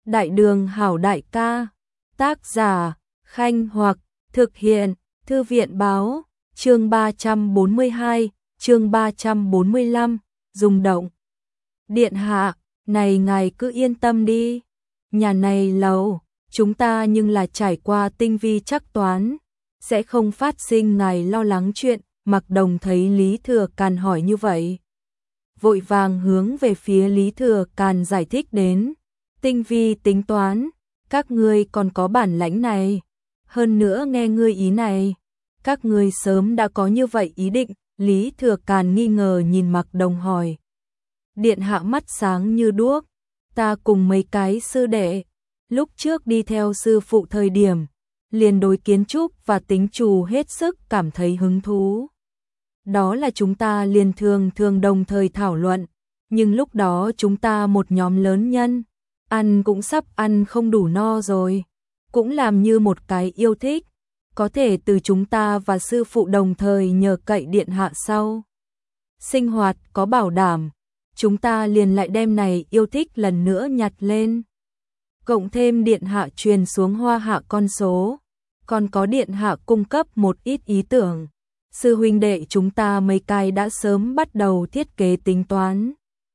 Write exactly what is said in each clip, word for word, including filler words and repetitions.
Đại đường hảo đại ca, tác giả, Khanh Hoặc, thực hiện, Thư viện báo, chương ba trăm bốn mươi hai, chương ba trăm bốn mươi lăm, rung động. Điện hạ, này ngài cứ yên tâm đi, nhà này lầu, chúng ta nhưng là trải qua tinh vi chắc toán, sẽ không phát sinh ngài lo lắng chuyện. Mặc Đồng thấy Lý Thừa Càn hỏi như vậy, vội vàng hướng về phía Lý Thừa Càn giải thích đến, tinh vi tính toán, các ngươi còn có bản lãnh này, hơn nữa nghe ngươi ý này, các ngươi sớm đã có như vậy ý định. Lý Thừa Càn nghi ngờ nhìn Mặc Đồng hỏi, điện hạ mắt sáng như đuốc, ta cùng mấy cái sư đệ, lúc trước đi theo sư phụ thời điểm, liền đối kiến trúc và tính trù hết sức cảm thấy hứng thú. Đó là chúng ta liền thường thường đồng thời thảo luận, nhưng lúc đó chúng ta một nhóm lớn nhân, ăn cũng sắp ăn không đủ no rồi, cũng làm như một cái yêu thích, có thể từ chúng ta và sư phụ đồng thời nhờ cậy điện hạ sau. Sinh hoạt có bảo đảm, chúng ta liền lại đem này yêu thích lần nữa nhặt lên. Cộng thêm điện hạ truyền xuống Hoa Hạ con số, còn có điện hạ cung cấp một ít ý tưởng. Sư huynh đệ chúng ta mấy cái đã sớm bắt đầu thiết kế tính toán.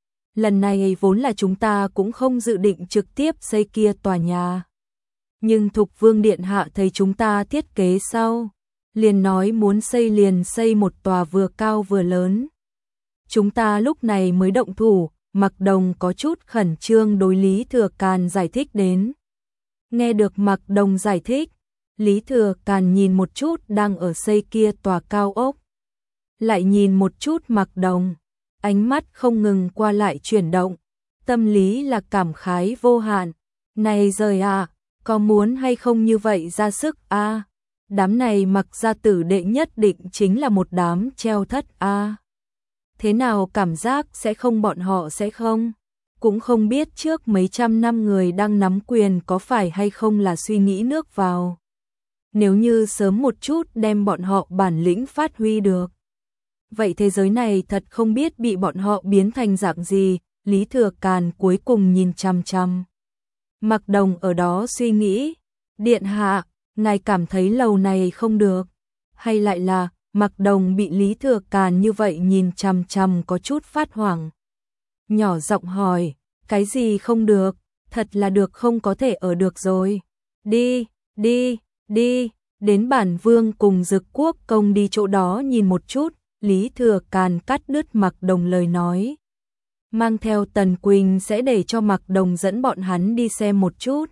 Lần này vốn là chúng ta cũng không dự định trực tiếp xây kia tòa nhà. Nhưng Thục Vương điện hạ thấy chúng ta thiết kế sau, liền nói muốn xây liền xây một tòa vừa cao vừa lớn. Chúng ta lúc này mới động thủ. Mặc Đồng có chút khẩn trương đối Lý Thừa Càn giải thích đến. Nghe được Mặc Đồng giải thích, Lý Thừa Càn nhìn một chút đang ở xây kia tòa cao ốc, lại nhìn một chút Mặc Đồng, ánh mắt không ngừng qua lại chuyển động, tâm lý là cảm khái vô hạn. Này rời à, có muốn hay không như vậy ra sức a? À? Đám này Mặc gia tử đệ nhất định chính là một đám treo thất a. À? Thế nào cảm giác sẽ không, bọn họ sẽ không? Cũng không biết trước mấy trăm năm người đang nắm quyền có phải hay không là suy nghĩ nước vào. Nếu như sớm một chút đem bọn họ bản lĩnh phát huy được, vậy thế giới này thật không biết bị bọn họ biến thành dạng gì. Lý Thừa Càn cuối cùng nhìn chằm chằm Mặc Đồng ở đó suy nghĩ, điện hạ, ngài cảm thấy lầu này không được, hay lại là? Mặc Đồng bị Lý Thừa Càn như vậy nhìn chằm chằm có chút phát hoảng, nhỏ giọng hỏi, cái gì không được? Thật là được không có thể ở được rồi. Đi, đi, đi, đến Bản Vương cùng Dực Quốc công đi chỗ đó nhìn một chút. Lý Thừa Càn cắt đứt Mặc Đồng lời nói, mang theo Tần Quỳnh sẽ để cho Mặc Đồng dẫn bọn hắn đi xem một chút.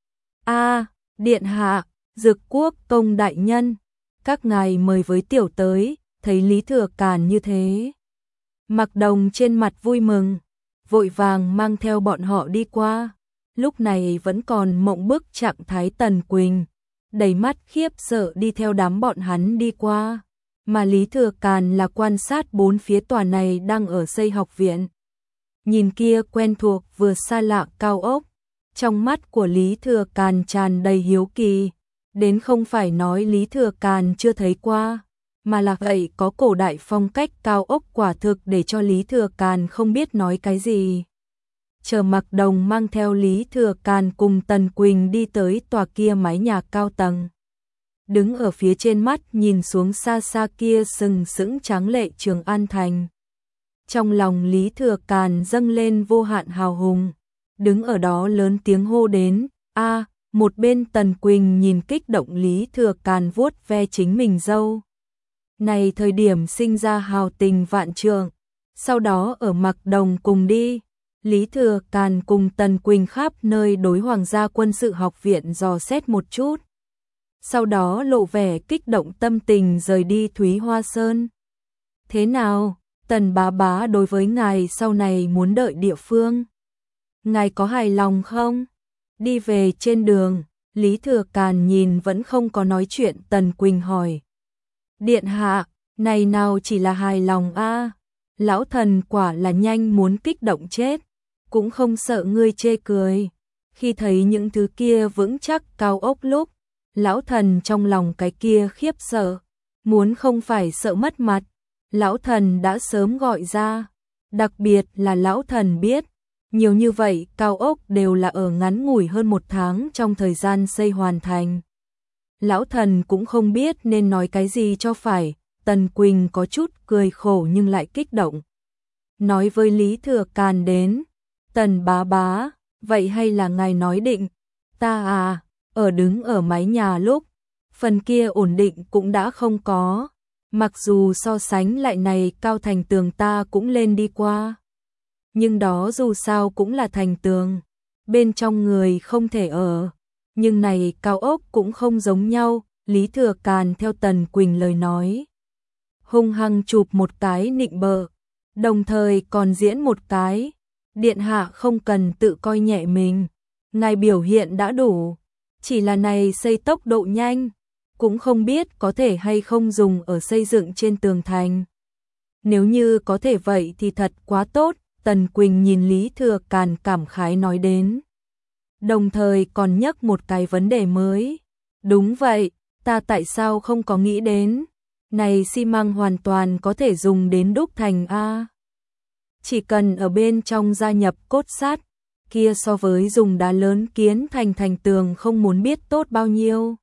A, điện hạ, Dực Quốc công đại nhân, các ngài mời với tiểu tới. Thấy Lý Thừa Càn như thế, Mặc Đồng trên mặt vui mừng, vội vàng mang theo bọn họ đi qua. Lúc này vẫn còn mộng bức trạng thái Tần Quỳnh, đầy mắt khiếp sợ đi theo đám bọn hắn đi qua, mà Lý Thừa Càn là quan sát bốn phía tòa này đang ở xây học viện. Nhìn kia quen thuộc vừa xa lạ cao ốc, trong mắt của Lý Thừa Càn tràn đầy hiếu kỳ. Đến không phải nói Lý Thừa Càn chưa thấy qua, mà là vậy có cổ đại phong cách cao ốc quả thực để cho Lý Thừa Càn không biết nói cái gì. Chờ Mặc Đồng mang theo Lý Thừa Càn cùng Tần Quỳnh đi tới tòa kia mái nhà cao tầng. Đứng ở phía trên mắt nhìn xuống xa xa kia sừng sững tráng lệ Trường An Thành. Trong lòng Lý Thừa Càn dâng lên vô hạn hào hùng, đứng ở đó lớn tiếng hô đến, a. Một bên Tần Quỳnh nhìn kích động Lý Thừa Càn vuốt ve chính mình dâu. Này thời điểm sinh ra hào tình vạn trượng. Sau đó ở Mặc Đồng cùng đi, Lý Thừa Càn cùng Tần Quỳnh khắp nơi đối Hoàng gia quân sự học viện dò xét một chút. Sau đó lộ vẻ kích động tâm tình rời đi Thúy Hoa Sơn. Thế nào, Tần bá bá đối với ngài sau này muốn đợi địa phương, ngài có hài lòng không? Đi về trên đường, Lý Thừa Càn nhìn vẫn không có nói chuyện Tần Quỳnh hỏi, điện hạ, này nào chỉ là hài lòng a, à? Lão thần quả là nhanh muốn kích động chết, cũng không sợ ngươi chê cười. Khi thấy những thứ kia vững chắc cao ốc lúc, lão thần trong lòng cái kia khiếp sợ, muốn không phải sợ mất mặt, lão thần đã sớm gọi ra. Đặc biệt là lão thần biết, Nhiều như vậy, cao ốc đều là ở ngắn ngủi hơn một tháng trong thời gian xây hoàn thành. Lão thần cũng không biết nên nói cái gì cho phải, Tần Quỳnh có chút cười khổ nhưng lại kích động. Nói với Lý Thừa Càn đến, Tần bá bá, vậy hay là ngài nói định, ta à, ở đứng ở mái nhà lúc, phần kia ổn định cũng đã không có, mặc dù so sánh lại này cao thành tường ta cũng lên đi qua. Nhưng đó dù sao cũng là thành tường, bên trong người không thể ở, nhưng này cao ốc cũng không giống nhau, Lý Thừa Càn theo Tần Quỳnh lời nói. Hung hăng chụp một cái nịnh bợ, đồng thời còn diễn một cái, điện hạ không cần tự coi nhẹ mình, ngài biểu hiện đã đủ, chỉ là này xây tốc độ nhanh, cũng không biết có thể hay không dùng ở xây dựng trên tường thành. Nếu như có thể vậy thì thật quá tốt, Tần Quỳnh nhìn Lý Thừa Càn cảm khái nói đến. Đồng thời còn nhắc một cái vấn đề mới. Đúng vậy, ta tại sao không có nghĩ đến, này xi măng hoàn toàn có thể dùng đến đúc thành A. Chỉ cần ở bên trong gia nhập cốt sắt, kia so với dùng đá lớn kiến thành thành tường không muốn biết tốt bao nhiêu.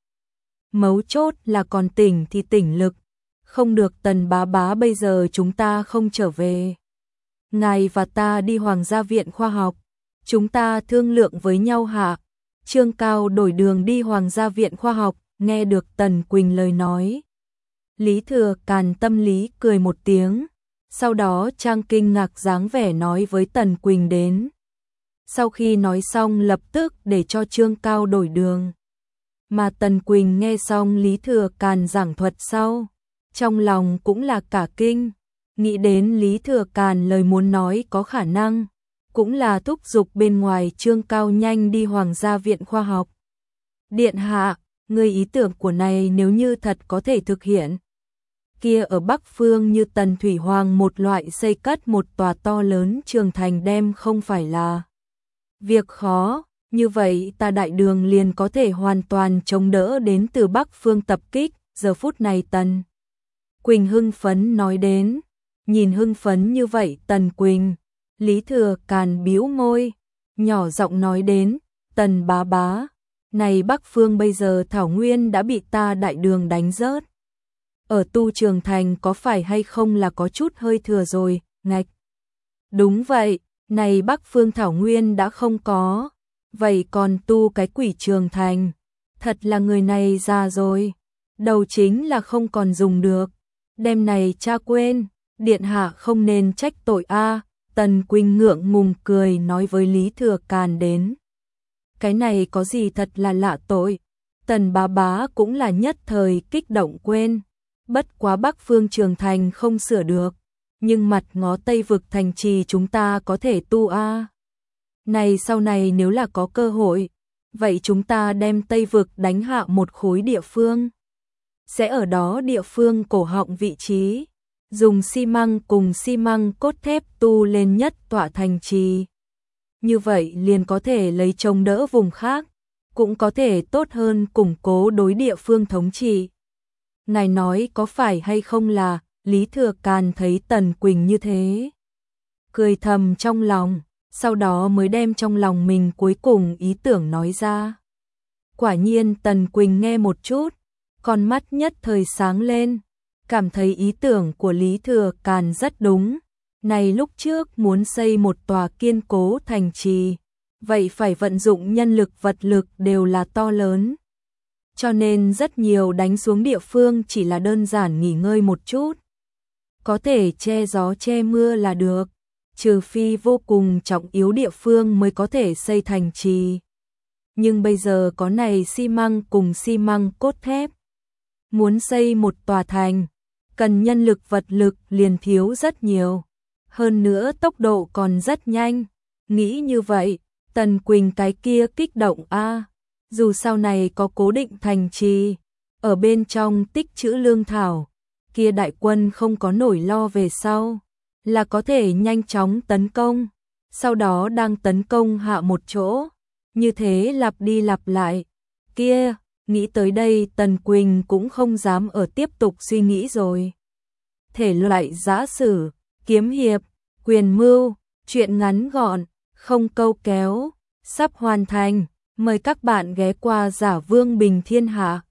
Mấu chốt là còn tỉnh thì tỉnh lực, không được Tần bá bá bây giờ chúng ta không trở về. Ngài và ta đi Hoàng gia viện khoa học, chúng ta thương lượng với nhau hạ. Trương Cao đổi đường đi Hoàng gia viện khoa học, nghe được Tần Quỳnh lời nói. Lý Thừa Càn tâm lý cười một tiếng, sau đó trang kinh ngạc dáng vẻ nói với Tần Quỳnh đến. Sau khi nói xong lập tức để cho Trương Cao đổi đường. Mà Tần Quỳnh nghe xong Lý Thừa Càn giảng thuật sau, trong lòng cũng là cả kinh, nghĩ đến Lý Thừa Càn lời muốn nói có khả năng, cũng là thúc giục bên ngoài Trương Cao nhanh đi Hoàng gia viện khoa học. Điện hạ, người ý tưởng của này nếu như thật có thể thực hiện, kia ở Bắc Phương như Tần Thủy Hoàng một loại xây cất một tòa to lớn trường thành đem không phải là việc khó, như vậy ta đại đường liền có thể hoàn toàn chống đỡ đến từ Bắc Phương tập kích. Giờ phút này Tần Quỳnh hưng phấn nói đến, nhìn hưng phấn như vậy Tần Quỳnh, Lý Thừa Càn bĩu môi, nhỏ giọng nói đến, Tần bá bá, này Bắc Phương bây giờ thảo nguyên đã bị ta đại đường đánh rớt. Ở tu trường thành có phải hay không là có chút hơi thừa rồi, ngạch. Đúng vậy, này Bắc Phương thảo nguyên đã không có, vậy còn tu cái quỷ trường thành, thật là người này già rồi, đầu chính là không còn dùng được, đêm này cha quên, điện hạ không nên trách tội a. Tần Quỳnh ngượng ngùng cười nói với Lý Thừa Càn đến. Cái này có gì thật là lạ tội, Tần bá bá cũng là nhất thời kích động quên, bất quá Bắc Phương trường thành không sửa được, nhưng mặt ngó Tây vực thành trì chúng ta có thể tu a. Này sau này nếu là có cơ hội, vậy chúng ta đem Tây vực đánh hạ một khối địa phương, sẽ ở đó địa phương cổ họng vị trí, dùng xi măng cùng xi măng cốt thép tu lên nhất tọa thành trì. Như vậy liền có thể lấy chống đỡ vùng khác, cũng có thể tốt hơn củng cố đối địa phương thống trị. Ngài nói có phải hay không là, Lý Thừa Càn thấy Tần Quỳnh như thế, cười thầm trong lòng, sau đó mới đem trong lòng mình cuối cùng ý tưởng nói ra. Quả nhiên Tần Quỳnh nghe một chút, con mắt nhất thời sáng lên, cảm thấy ý tưởng của Lý Thừa Càn rất đúng. Này lúc trước muốn xây một tòa kiên cố thành trì, vậy phải vận dụng nhân lực vật lực đều là to lớn. Cho nên rất nhiều đánh xuống địa phương chỉ là đơn giản nghỉ ngơi một chút. Có thể che gió che mưa là được, trừ phi vô cùng trọng yếu địa phương mới có thể xây thành trì. Nhưng bây giờ có này xi măng cùng xi măng cốt thép. Muốn xây một tòa thành, cần nhân lực vật lực liền thiếu rất nhiều. Hơn nữa tốc độ còn rất nhanh. Nghĩ như vậy, Tần Quỳnh cái kia kích động a. Dù sau này có cố định thành trì, ở bên trong tích trữ lương thảo, kia đại quân không có nổi lo về sau, là có thể nhanh chóng tấn công, sau đó đang tấn công hạ một chỗ, như thế lặp đi lặp lại. Kia, nghĩ tới đây Tần Quỳnh cũng không dám ở tiếp tục suy nghĩ rồi. Thể loại giã sử, kiếm hiệp, quyền mưu, truyện ngắn gọn, không câu kéo, sắp hoàn thành. Mời các bạn ghé qua Giả Vương Bình Thiên Hạ.